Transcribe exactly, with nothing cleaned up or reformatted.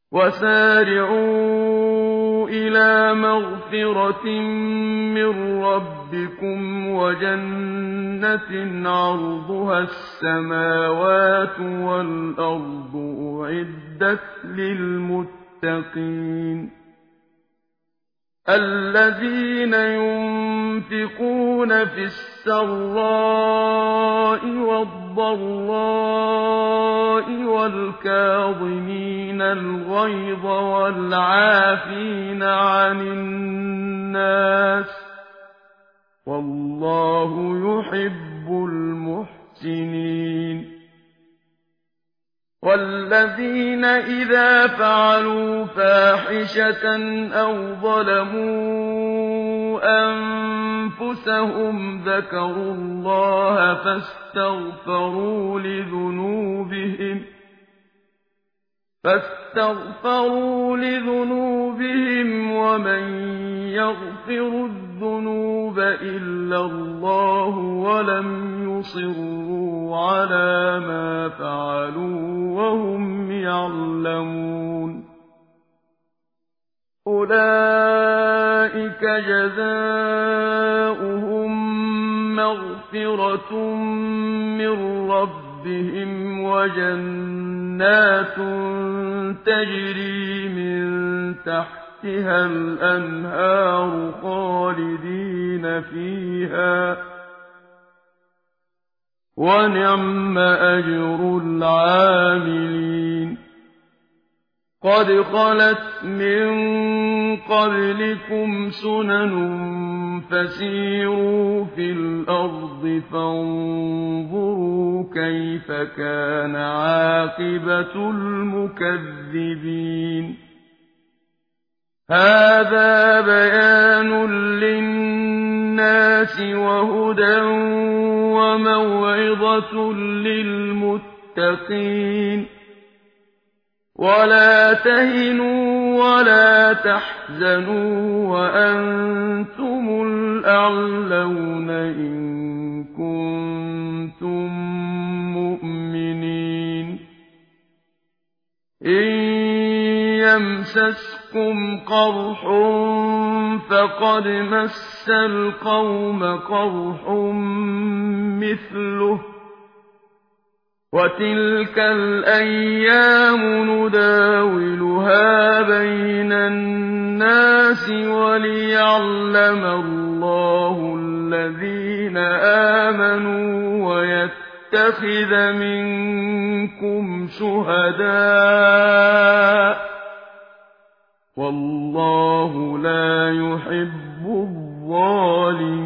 وَسَارِعُوا إِلَىٰ مَغْفِرَةٍ مِّن رَّبِّكُمْ وَجَنَّةٍ عَرْضُهَا السَّمَاوَاتُ وَالْأَرْضُ أُعِدَّتْ لِلْمُتَّقِينَ الَّذِينَ يُنفِقُونَ فِي السَّرَّاءِ وَالضَّرَّاءِ وَالْكَاظِمِينَ الْغَيْظَ وَالْعَافِينَ عَنِ النَّاسِ ۗ وَاللَّهُ يُحِبُّ الْمُحْسِنِينَ وَالَّذِينَ إِذَا فَعَلُوا فَاحِشَةً أَوْ ظَلَمُوا أَنفُسَهُمْ ذَكَرُوا اللَّهَ فَاسْتَغْفَرُوا لِذُنُوبِهِمْ فاستغفروا لذنوبهم ومن يغفر الذنوب إلا الله ولم يصروا على ما فعلوا وهم يعلمون أولئك جزاؤهم مغفرة من ربهم وجنات تجري من تحتها الأنهار خالدين فيها ونعم أجر العاملين قد خلت من قبلكم سنن فسيروا في الأرض فانظروا كيف كان عاقبة المكذبين هذا بيان للناس وهدى وموعظة للمتقين ولا تهنوا ولا تحزنوا وأنتم الأعلون إن كنتم مؤمنين إن يمسسكم قرح فقد مس القوم قرح مثله وتلك الأيام نداولها بين الناس وليعلم الله الذين آمنوا ويتخذ منكم شهداء والله لا يحب الظالمين